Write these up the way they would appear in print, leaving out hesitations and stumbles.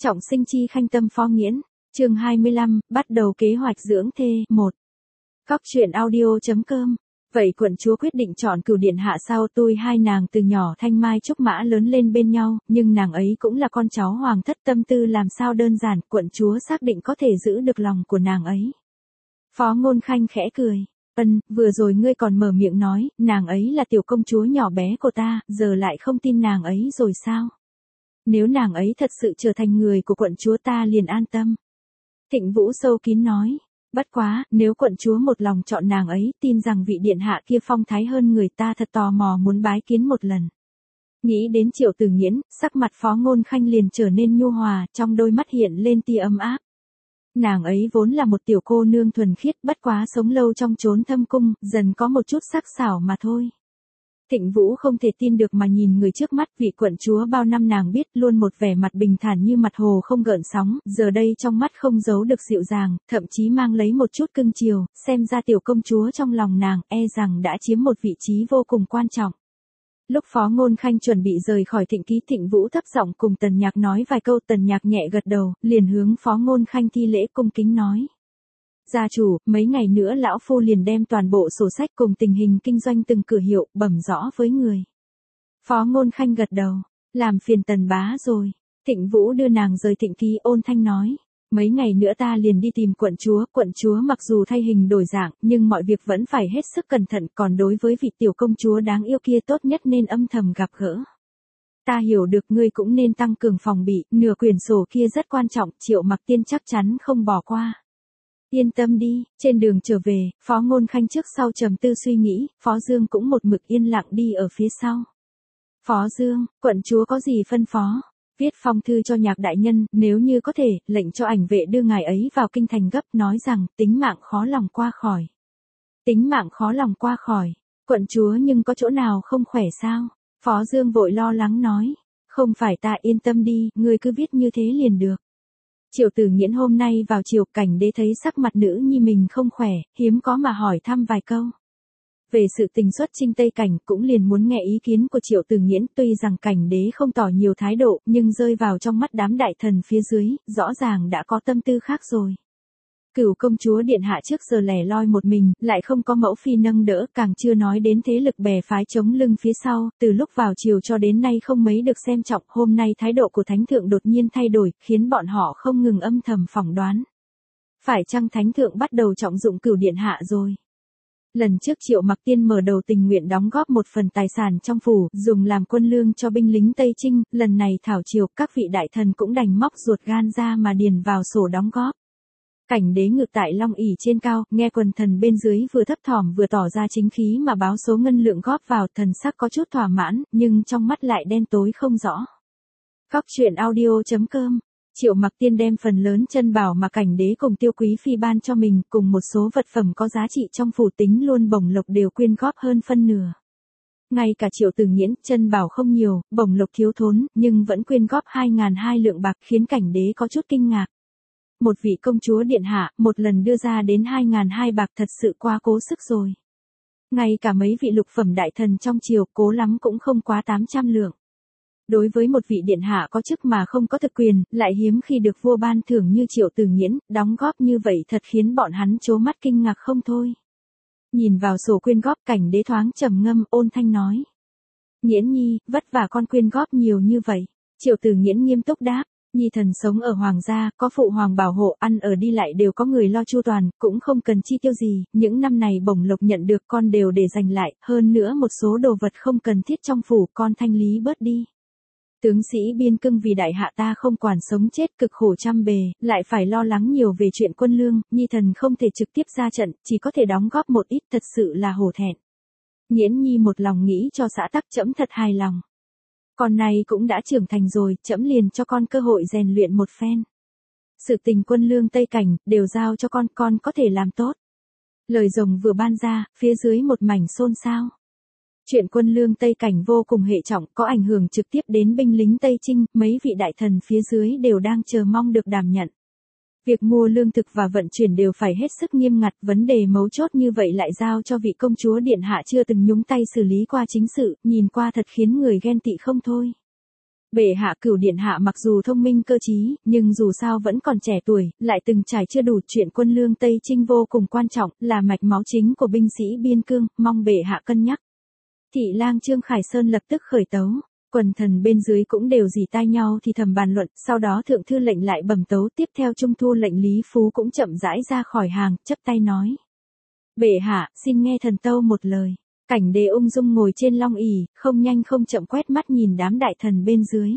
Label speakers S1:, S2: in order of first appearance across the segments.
S1: Trọng sinh chi khanh tâm Phó Nghiễn, chương 25, bắt đầu kế hoạch dưỡng thê, 1. Góc truyện audio.com. Vậy quận chúa quyết định chọn Cửu điện hạ sao? Tôi hai nàng từ nhỏ thanh mai trúc mã lớn lên bên nhau, nhưng nàng ấy cũng là con cháu hoàng thất, tâm tư làm sao đơn giản, quận chúa xác định có thể giữ được lòng của nàng ấy. Phó Ngôn Khanh khẽ cười. Vừa rồi ngươi còn mở miệng nói, nàng ấy là tiểu công chúa nhỏ bé của ta, giờ lại không tin nàng ấy rồi sao? Nếu nàng ấy thật sự trở thành người của quận chúa ta liền an tâm. Thịnh Vũ sâu kín nói. Bất quá, nếu quận chúa một lòng chọn nàng ấy, tin rằng vị điện hạ kia phong thái hơn người ta, thật tò mò muốn bái kiến một lần. Nghĩ đến Triệu Tử Nghiễn, sắc mặt Phó Ngôn Khanh liền trở nên nhu hòa, trong đôi mắt hiện lên tia ấm áp. Nàng ấy vốn là một tiểu cô nương thuần khiết, bất quá sống lâu trong chốn thâm cung, dần có một chút sắc sảo mà thôi. Thịnh Vũ không thể tin được mà nhìn người trước mắt, vị quận chúa bao năm nàng biết luôn một vẻ mặt bình thản như mặt hồ không gợn sóng, giờ đây trong mắt không giấu được dịu dàng, thậm chí mang lấy một chút cưng chiều, xem ra tiểu công chúa trong lòng nàng rằng đã chiếm một vị trí vô cùng quan trọng. Lúc Phó Ngôn Khanh chuẩn bị rời khỏi Thịnh Ký, Thịnh Vũ thấp giọng cùng Tần Nhạc nói vài câu, Tần Nhạc nhẹ gật đầu, liền hướng Phó Ngôn Khanh thi lễ cung kính nói. Gia chủ, mấy ngày nữa lão phu liền đem toàn bộ sổ sách cùng tình hình kinh doanh từng cửa hiệu bẩm rõ với người. Phó Ngôn Khanh gật đầu, làm phiền Tần bá rồi. Thịnh Vũ đưa nàng rời Thịnh Ký, ôn thanh nói. Mấy ngày nữa ta liền đi tìm quận chúa mặc dù thay hình đổi dạng, nhưng mọi việc vẫn phải hết sức cẩn thận, còn đối với vị tiểu công chúa đáng yêu kia tốt nhất nên âm thầm gặp gỡ. Ta hiểu được, ngươi cũng nên tăng cường phòng bị, nửa quyển sổ kia rất quan trọng, Triệu Mặc Tiên chắc chắn không bỏ qua. Yên tâm đi. Trên đường trở về, Phó Ngôn Khanh trước sau trầm tư suy nghĩ, Phó Dương cũng một mực yên lặng đi ở phía sau. Phó Dương, quận chúa có gì phân phó? Viết phong thư cho Nhạc đại nhân, nếu như có thể, lệnh cho ảnh vệ đưa ngài ấy vào kinh thành gấp, nói rằng tính mạng khó lòng qua khỏi. Tính mạng khó lòng qua khỏi. Quận chúa nhưng có chỗ nào không khỏe sao? Phó Dương vội lo lắng nói. Không phải, ta yên tâm đi, ngươi cứ viết như thế liền được. Triệu Tử Nghiễn hôm nay vào chiều, Cảnh Đế thấy sắc mặt nữ nhi mình không khỏe, hiếm có mà hỏi thăm vài câu. Về sự tình xuất chinh Tây Cảnh, cũng liền muốn nghe ý kiến của Triệu Tử Nghiễn, tuy rằng Cảnh Đế không tỏ nhiều thái độ, nhưng rơi vào trong mắt đám đại thần phía dưới, rõ ràng đã có tâm tư khác rồi. Cửu công chúa điện hạ trước giờ lẻ loi một mình, lại không có mẫu phi nâng đỡ, càng chưa nói đến thế lực bè phái chống lưng phía sau, từ lúc vào triều cho đến nay không mấy được xem trọng, hôm nay thái độ của thánh thượng đột nhiên thay đổi, khiến bọn họ không ngừng âm thầm phỏng đoán. Phải chăng thánh thượng bắt đầu trọng dụng Cửu điện hạ rồi? Lần trước Triệu Mặc Tiên mở đầu tình nguyện đóng góp một phần tài sản trong phủ, dùng làm quân lương cho binh lính Tây Trinh, lần này thảo triều, các vị đại thần cũng đành móc ruột gan ra mà điền vào sổ đóng góp. Cảnh Đế ngự tại long ỷ trên cao, nghe quần thần bên dưới vừa thấp thỏm vừa tỏ ra chính khí mà báo số ngân lượng góp vào, thần sắc có chút thỏa mãn, nhưng trong mắt lại đen tối không rõ. Góc truyện audio.com. Triệu Mặc Tiên đem phần lớn chân bảo mà Cảnh Đế cùng Tiêu Quý phi ban cho mình, cùng một số vật phẩm có giá trị trong phủ tính luôn bổng lộc đều quyên góp hơn phân nửa. Ngay cả Triệu Tử Nghiễn, chân bảo không nhiều, bổng lộc thiếu thốn, nhưng vẫn quyên góp 2.200 lượng bạc, khiến Cảnh Đế có chút kinh ngạc. Một vị công chúa điện hạ, một lần đưa ra đến 2.200 bạc thật sự quá cố sức rồi. Ngay cả mấy vị lục phẩm đại thần trong triều, cố lắm cũng không quá 800 lượng. Đối với một vị điện hạ có chức mà không có thực quyền, lại hiếm khi được vua ban thưởng như Triệu Tử Nghiễn, đóng góp như vậy thật khiến bọn hắn trố mắt kinh ngạc không thôi. Nhìn vào sổ quyên góp, Cảnh Đế thoáng trầm ngâm, ôn thanh nói. Nghiễn nhi, vất vả con quyên góp nhiều như vậy. Triệu Tử Nghiễn nghiêm túc đáp. Nhi thần sống ở hoàng gia, có phụ hoàng bảo hộ, ăn ở đi lại đều có người lo chu toàn, cũng không cần chi tiêu gì, những năm này bổng lộc nhận được con đều để dành lại, hơn nữa một số đồ vật không cần thiết trong phủ, con thanh lý bớt đi. Tướng sĩ biên cương vì đại hạ ta không quản sống chết, cực khổ trăm bề, lại phải lo lắng nhiều về chuyện quân lương, Nhi thần không thể trực tiếp ra trận, chỉ có thể đóng góp một ít, thật sự là hổ thẹn. Nghiễn nhi một lòng nghĩ cho xã tắc, trẫm thật hài lòng. Con này cũng đã trưởng thành rồi, trẫm liền cho con cơ hội rèn luyện một phen. Sự tình quân lương Tây Cảnh, đều giao cho con có thể làm tốt. Lời rồng vừa ban ra, phía dưới một mảnh xôn xao. Chuyện quân lương Tây Cảnh vô cùng hệ trọng, có ảnh hưởng trực tiếp đến binh lính Tây Trinh, mấy vị đại thần phía dưới đều đang chờ mong được đảm nhận. Việc mua lương thực và vận chuyển đều phải hết sức nghiêm ngặt, vấn đề mấu chốt như vậy lại giao cho vị công chúa điện hạ chưa từng nhúng tay xử lý qua chính sự, nhìn qua thật khiến người ghen tị không thôi. Bệ hạ Cửu điện hạ mặc dù thông minh cơ trí, nhưng dù sao vẫn còn trẻ tuổi, lại từng trải chưa đủ chuyện quân lương Tây Chinh vô cùng quan trọng, là mạch máu chính của binh sĩ biên cương, mong bệ hạ cân nhắc. Thị lang Trương Khải Sơn lập tức khởi tấu. Quần thần bên dưới cũng đều rỉ tai nhau thì thầm bàn luận, sau đó thượng thư lệnh lại bẩm tấu, tiếp theo trung thu lệnh Lý Phú cũng chậm rãi ra khỏi hàng, chắp tay nói. Bệ hạ, xin nghe thần tâu một lời. Cảnh Đế ung dung ngồi trên long ỷ, không nhanh không chậm quét mắt nhìn đám đại thần bên dưới.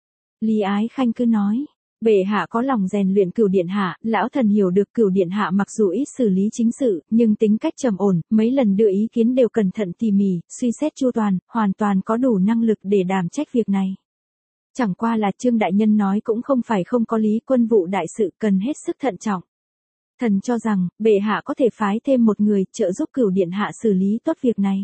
S1: Lý Ái Khanh cứ nói, bệ hạ có lòng rèn luyện Cửu điện hạ, lão thần hiểu được Cửu điện hạ mặc dù ít xử lý chính sự, nhưng tính cách trầm ổn, mấy lần đưa ý kiến đều cẩn thận tỉ mỉ, suy xét chu toàn, hoàn toàn có đủ năng lực để đảm trách việc này. Chẳng qua là Trương đại nhân nói cũng không phải không có lý, quân vụ đại sự cần hết sức thận trọng. Thần cho rằng, bệ hạ có thể phái thêm một người trợ giúp Cửu điện hạ xử lý tốt việc này.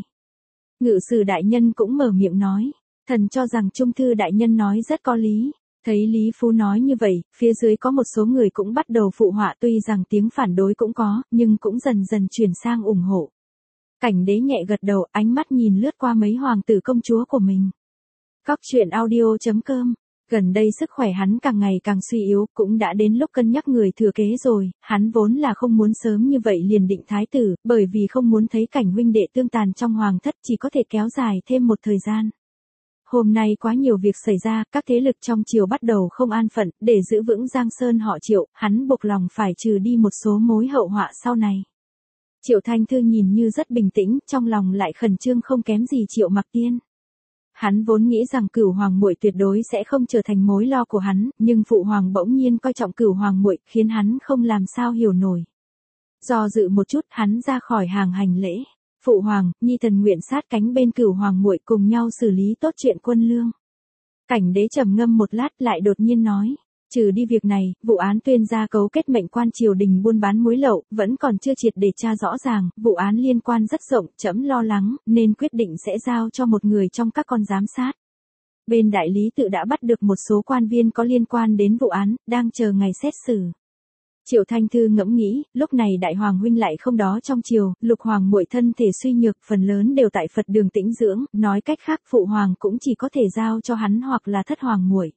S1: Ngự sử đại nhân cũng mở miệng nói, thần cho rằng trung thư đại nhân nói rất có lý. Thấy Lý Phú nói như vậy, phía dưới có một số người cũng bắt đầu phụ họa, tuy rằng tiếng phản đối cũng có, nhưng cũng dần dần chuyển sang ủng hộ. Cảnh Đế nhẹ gật đầu, ánh mắt nhìn lướt qua mấy hoàng tử công chúa của mình. Cóc truyện audio.com. Gần đây sức khỏe hắn càng ngày càng suy yếu, cũng đã đến lúc cân nhắc người thừa kế rồi, hắn vốn là không muốn sớm như vậy liền định thái tử, bởi vì không muốn thấy cảnh huynh đệ tương tàn trong hoàng thất, chỉ có thể kéo dài thêm một thời gian. Hôm nay quá nhiều việc xảy ra, các thế lực trong triều bắt đầu không an phận, để giữ vững Giang Sơn họ Triệu, hắn buộc lòng phải trừ đi một số mối hậu họa sau này. Triệu Thanh Thư nhìn như rất bình tĩnh, trong lòng lại khẩn trương không kém gì Triệu Mặc Tiên. Hắn vốn nghĩ rằng Cửu hoàng muội tuyệt đối sẽ không trở thành mối lo của hắn, nhưng phụ hoàng bỗng nhiên coi trọng Cửu hoàng muội, khiến hắn không làm sao hiểu nổi. Do dự một chút, hắn ra khỏi hàng hành lễ. Phụ hoàng, nhi thần nguyện sát cánh bên Cửu hoàng muội cùng nhau xử lý tốt chuyện quân lương. Cảnh Đế trầm ngâm một lát lại đột nhiên nói, trừ đi việc này, vụ án tuyên gia cấu kết mệnh quan triều đình buôn bán muối lậu, vẫn còn chưa triệt để tra rõ ràng, vụ án liên quan rất rộng, trẫm lo lắng, nên quyết định sẽ giao cho một người trong các con giám sát. Bên đại lý tự đã bắt được một số quan viên có liên quan đến vụ án, đang chờ ngày xét xử. Triệu Thanh Thư ngẫm nghĩ, lúc này đại hoàng huynh lại không đó trong triều, lục hoàng muội thân thể suy nhược, phần lớn đều tại Phật đường tĩnh dưỡng, nói cách khác phụ hoàng cũng chỉ có thể giao cho hắn hoặc là thất hoàng muội.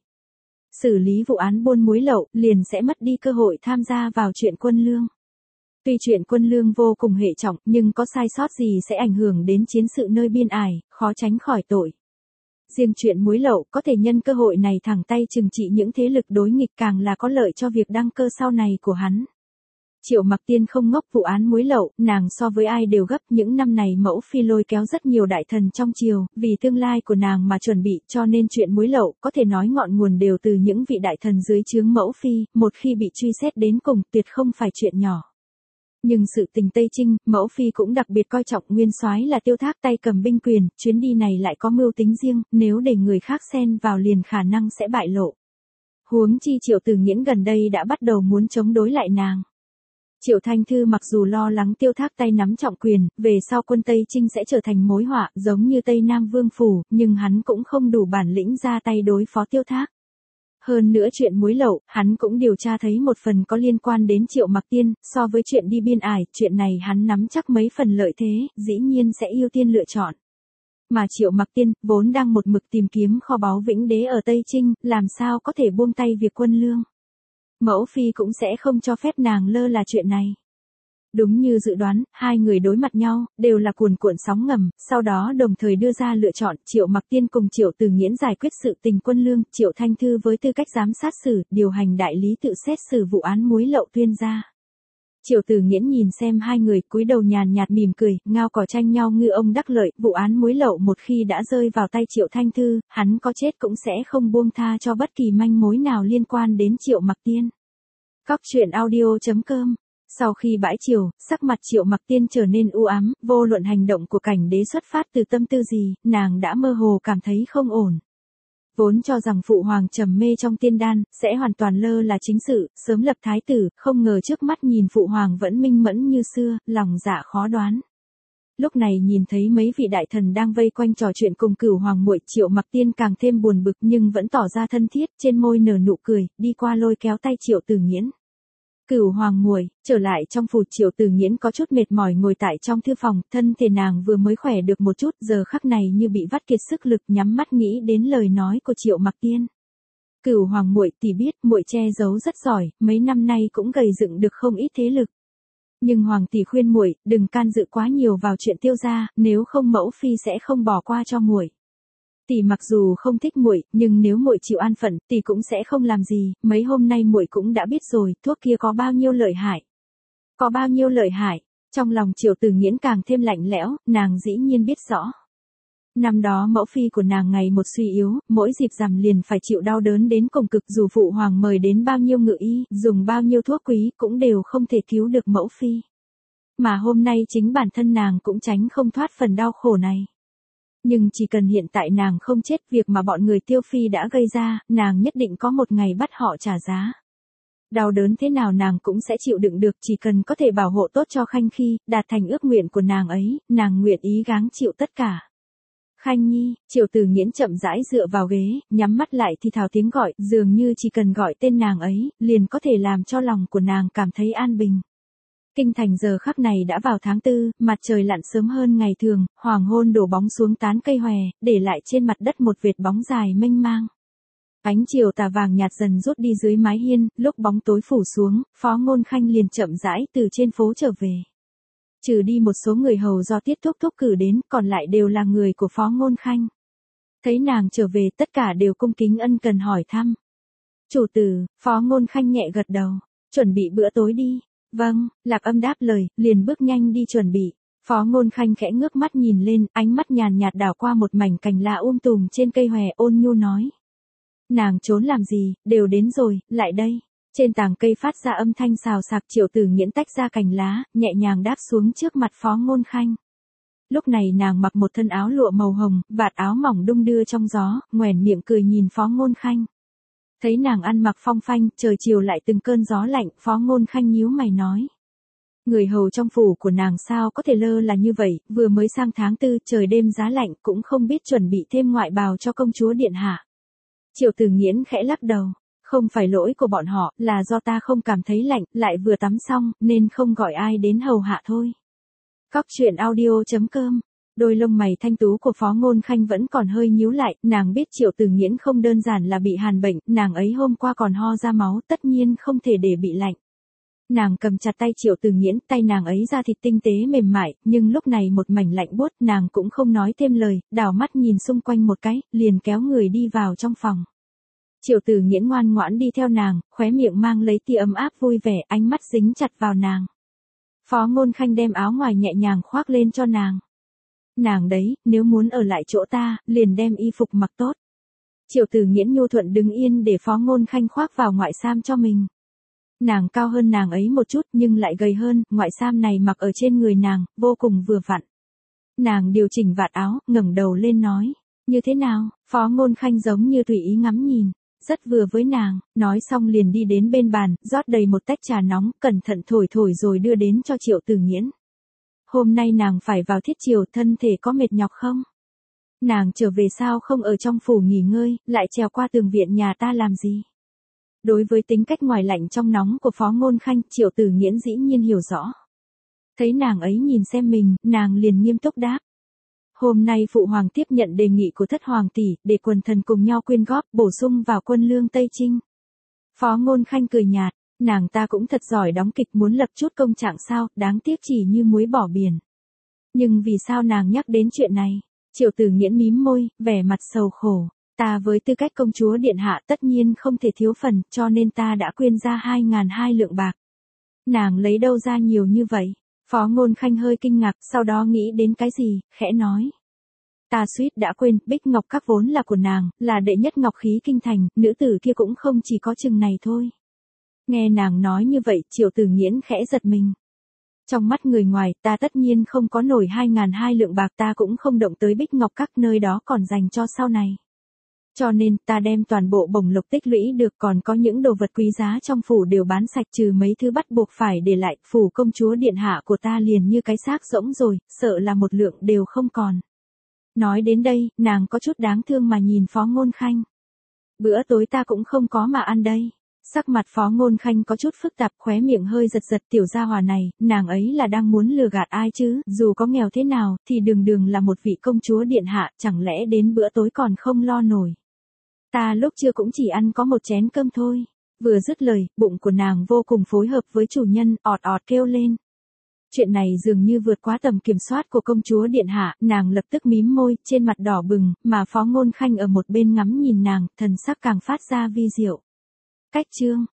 S1: Xử lý vụ án buôn muối lậu, liền sẽ mất đi cơ hội tham gia vào chuyện quân lương. Tuy chuyện quân lương vô cùng hệ trọng, nhưng có sai sót gì sẽ ảnh hưởng đến chiến sự nơi biên ải, khó tránh khỏi tội. Riêng chuyện muối lậu có thể nhân cơ hội này thẳng tay trừng trị những thế lực đối nghịch, càng là có lợi cho việc đăng cơ sau này của hắn. Triệu Mặc Tiên không ngốc, vụ án muối lậu, nàng so với ai đều gấp, những năm này mẫu phi lôi kéo rất nhiều đại thần trong triều, vì tương lai của nàng mà chuẩn bị, cho nên chuyện muối lậu, có thể nói ngọn nguồn đều từ những vị đại thần dưới trướng mẫu phi, một khi bị truy xét đến cùng, tuyệt không phải chuyện nhỏ. Nhưng sự tình Tây Chinh, mẫu phi cũng đặc biệt coi trọng, nguyên soái là Tiêu Thác tay cầm binh quyền, chuyến đi này lại có mưu tính riêng, nếu để người khác xen vào liền khả năng sẽ bại lộ. Huống chi Triệu Tử Nghiễn gần đây đã bắt đầu muốn chống đối lại nàng. Triệu Thanh Thư mặc dù lo lắng Tiêu Thác tay nắm trọng quyền, về sau quân Tây Chinh sẽ trở thành mối họa, giống như Tây Nam Vương Phủ, nhưng hắn cũng không đủ bản lĩnh ra tay đối phó Tiêu Thác. Hơn nữa chuyện muối lậu, hắn cũng điều tra thấy một phần có liên quan đến Triệu Mặc Tiên, so với chuyện đi biên ải, chuyện này hắn nắm chắc mấy phần lợi thế, dĩ nhiên sẽ ưu tiên lựa chọn. Mà Triệu Mặc Tiên, vốn đang một mực tìm kiếm kho báu Vĩnh Đế ở Tây Chinh, làm sao có thể buông tay việc quân lương. Mẫu phi cũng sẽ không cho phép nàng lơ là chuyện này. Đúng như dự đoán, hai người đối mặt nhau, đều là cuồn cuộn sóng ngầm, sau đó đồng thời đưa ra lựa chọn, Triệu Mặc Tiên cùng Triệu Tử Nghiễn giải quyết sự tình quân lương, Triệu Thanh Thư với tư cách giám sát xử, điều hành đại lý tự xét xử vụ án muối lậu tuyên gia. Triệu Tử Nghiễn nhìn xem hai người, cúi đầu nhàn nhạt mỉm cười, ngao cỏ tranh nhau ngư ông đắc lợi, vụ án muối lậu một khi đã rơi vào tay Triệu Thanh Thư, hắn có chết cũng sẽ không buông tha cho bất kỳ manh mối nào liên quan đến Triệu Mặc Tiên. Cóc truyện audio.com. Sau khi bãi triều, sắc mặt Triệu Mặc Tiên trở nên u ám, vô luận hành động của Cảnh Đế xuất phát từ tâm tư gì, nàng đã mơ hồ cảm thấy không ổn. Vốn cho rằng phụ hoàng trầm mê trong tiên đan, sẽ hoàn toàn lơ là chính sự, sớm lập thái tử, không ngờ trước mắt nhìn phụ hoàng vẫn minh mẫn như xưa, lòng dạ khó đoán. Lúc này nhìn thấy mấy vị đại thần đang vây quanh trò chuyện cùng Cửu hoàng muội, Triệu Mặc Tiên càng thêm buồn bực nhưng vẫn tỏ ra thân thiết, trên môi nở nụ cười, đi qua lôi kéo tay Triệu Tử Nghiễn. Cửu hoàng muội, trở lại trong phủ. Triệu Tử Nghiễn có chút mệt mỏi ngồi tại trong thư phòng, thân thể nàng vừa mới khỏe được một chút, giờ khắc này như bị vắt kiệt sức lực, nhắm mắt nghĩ đến lời nói của Triệu Mặc Tiên. Cửu hoàng muội, tỷ biết muội che giấu rất giỏi, mấy năm nay cũng gầy dựng được không ít thế lực. Nhưng hoàng tỷ khuyên muội đừng can dự quá nhiều vào chuyện Tiêu gia, nếu không mẫu phi sẽ không bỏ qua cho muội. Tỷ mặc dù không thích muội, nhưng nếu muội chịu an phận, tỷ cũng sẽ không làm gì. Mấy hôm nay muội cũng đã biết rồi, thuốc kia có bao nhiêu lợi hại. Có bao nhiêu lợi hại? Trong lòng Triệu Tử Nghiễn càng thêm lạnh lẽo, nàng dĩ nhiên biết rõ. Năm đó mẫu phi của nàng ngày một suy yếu, mỗi dịp rằm liền phải chịu đau đớn đến cùng cực, dù phụ hoàng mời đến bao nhiêu ngự y, dùng bao nhiêu thuốc quý cũng đều không thể cứu được mẫu phi. Mà hôm nay chính bản thân nàng cũng tránh không thoát phần đau khổ này. Nhưng chỉ cần hiện tại nàng không chết, việc mà bọn người Tiêu phi đã gây ra, nàng nhất định có một ngày bắt họ trả giá. Đau đớn thế nào nàng cũng sẽ chịu đựng được, chỉ cần có thể bảo hộ tốt cho Khanh Khi, đạt thành ước nguyện của nàng ấy, nàng nguyện ý gắng chịu tất cả. Khanh Nhi, Triệu Tử Nghiễn chậm rãi dựa vào ghế, nhắm mắt lại thì thào tiếng gọi, dường như chỉ cần gọi tên nàng ấy, liền có thể làm cho lòng của nàng cảm thấy an bình. Kinh thành giờ khắc này đã vào tháng 4, mặt trời lặn sớm hơn ngày thường, hoàng hôn đổ bóng xuống tán cây hòe, để lại trên mặt đất một vệt bóng dài mênh mang. Ánh chiều tà vàng nhạt dần rút đi dưới mái hiên, lúc bóng tối phủ xuống, Phó Ngôn Khanh liền chậm rãi từ trên phố trở về. Trừ đi một số người hầu do Tiết Thúc Thúc cử đến, còn lại đều là người của Phó Ngôn Khanh. Thấy nàng trở về, tất cả đều cung kính ân cần hỏi thăm. Chủ tử, Phó Ngôn Khanh nhẹ gật đầu, chuẩn bị bữa tối đi. Vâng, Lạc Âm đáp lời, liền bước nhanh đi chuẩn bị. Phó Ngôn Khanh khẽ ngước mắt nhìn lên, ánh mắt nhàn nhạt đảo qua một mảnh cành lá tùm trên cây hòe, ôn nhu nói. Nàng trốn làm gì, đều đến rồi, lại đây. Trên tàng cây phát ra âm thanh xào xạc. Triệu Tử Nghiễn tách ra cành lá, nhẹ nhàng đáp xuống trước mặt Phó Ngôn Khanh. Lúc này nàng mặc một thân áo lụa màu hồng, vạt áo mỏng đung đưa trong gió, nhoẻn miệng cười nhìn Phó Ngôn Khanh. Thấy nàng ăn mặc phong phanh, trời chiều lại từng cơn gió lạnh, Phó Ngôn Khanh nhíu mày nói. Người hầu trong phủ của nàng sao có thể lơ là như vậy, vừa mới sang tháng 4, trời đêm giá lạnh, cũng không biết chuẩn bị thêm ngoại bào cho công chúa điện hạ. Triệu Tử Nghiễn khẽ lắc đầu, không phải lỗi của bọn họ, là do ta không cảm thấy lạnh, lại vừa tắm xong, nên không gọi ai đến hầu hạ thôi. Cóc truyện audio.com. Đôi lông mày thanh tú của Phó Ngôn Khanh vẫn còn hơi nhíu lại, nàng biết Triệu Tử Nghiễn không đơn giản là bị hàn bệnh, nàng ấy hôm qua còn ho ra máu, tất nhiên không thể để bị lạnh. Nàng cầm chặt tay Triệu Tử Nghiễn, tay nàng ấy da thịt tinh tế mềm mại, nhưng lúc này một mảnh lạnh buốt, nàng cũng không nói thêm lời, đảo mắt nhìn xung quanh một cái, liền kéo người đi vào trong phòng. Triệu Tử Nghiễn ngoan ngoãn đi theo nàng, khóe miệng mang lấy tia ấm áp vui vẻ, ánh mắt dính chặt vào nàng. Phó Ngôn Khanh đem áo ngoài nhẹ nhàng khoác lên cho nàng. Nàng đấy, nếu muốn ở lại chỗ ta, liền đem y phục mặc tốt. Triệu Tử Nghiễn nhu thuận đứng yên để Phó Ngôn Khanh khoác vào ngoại sam cho mình. Nàng cao hơn nàng ấy một chút nhưng lại gầy hơn, ngoại sam này mặc ở trên người nàng, vô cùng vừa vặn. Nàng điều chỉnh vạt áo, ngẩng đầu lên nói. Như thế nào? Phó Ngôn Khanh giống như tùy ý ngắm nhìn. Rất vừa với nàng, nói xong liền đi đến bên bàn, rót đầy một tách trà nóng, cẩn thận thổi rồi đưa đến cho Triệu Tử Nghiễn. Hôm nay nàng phải vào thiết triều, thân thể có mệt nhọc không? Nàng trở về sao không ở trong phủ nghỉ ngơi, lại trèo qua tường viện nhà ta làm gì? Đối với tính cách ngoài lạnh trong nóng của Phó Ngôn Khanh, Triệu Tử Nghiễn dĩ nhiên hiểu rõ. Thấy nàng ấy nhìn xem mình, nàng liền nghiêm túc đáp. Hôm nay phụ hoàng tiếp nhận đề nghị của thất hoàng tỷ, để quần thần cùng nhau quyên góp, bổ sung vào quân lương Tây Trinh. Phó Ngôn Khanh cười nhạt, nàng ta cũng thật giỏi đóng kịch, muốn lập chút công trạng sao, đáng tiếc chỉ như muối bỏ biển. Nhưng vì sao nàng nhắc đến chuyện này? Triệu Tử Nghiễn mím môi, vẻ mặt sầu khổ. Ta với tư cách công chúa điện hạ tất nhiên không thể thiếu phần, cho nên ta đã quyên ra 2.200 lượng bạc. Nàng lấy đâu ra nhiều như vậy? Phó Ngôn Khanh hơi kinh ngạc, sau đó nghĩ đến cái gì, khẽ nói. Ta suýt đã quên, Bích Ngọc Các vốn là của nàng, là đệ nhất ngọc khí kinh thành, nữ tử kia cũng không chỉ có chừng này thôi. Nghe nàng nói như vậy, Triệu Tử Nghiễn khẽ giật mình. Trong mắt người ngoài, ta tất nhiên không có nổi 2.200 lượng bạc, ta cũng không động tới Bích Ngọc Các, nơi đó còn dành cho sau này. Cho nên, ta đem toàn bộ bổng lộc tích lũy được, còn có những đồ vật quý giá trong phủ đều bán sạch, trừ mấy thứ bắt buộc phải để lại, phủ công chúa điện hạ của ta liền như cái xác rỗng rồi, sợ là một lượng đều không còn. Nói đến đây, nàng có chút đáng thương mà nhìn Phó Ngôn Khanh. Bữa tối ta cũng không có mà ăn đây. Sắc mặt Phó Ngôn Khanh có chút phức tạp, khóe miệng hơi giật giật, tiểu gia hòa này, nàng ấy là đang muốn lừa gạt ai chứ, dù có nghèo thế nào, thì đường là một vị công chúa điện hạ, chẳng lẽ đến bữa tối còn không lo nổi. Ta lúc trưa cũng chỉ ăn có một chén cơm thôi. Vừa dứt lời, bụng của nàng vô cùng phối hợp với chủ nhân, ọt ọt kêu lên. Chuyện này dường như vượt quá tầm kiểm soát của công chúa điện hạ, nàng lập tức mím môi, trên mặt đỏ bừng, mà Phó Ngôn Khanh ở một bên ngắm nhìn nàng, thần sắc càng phát ra vi diệu. Cách chương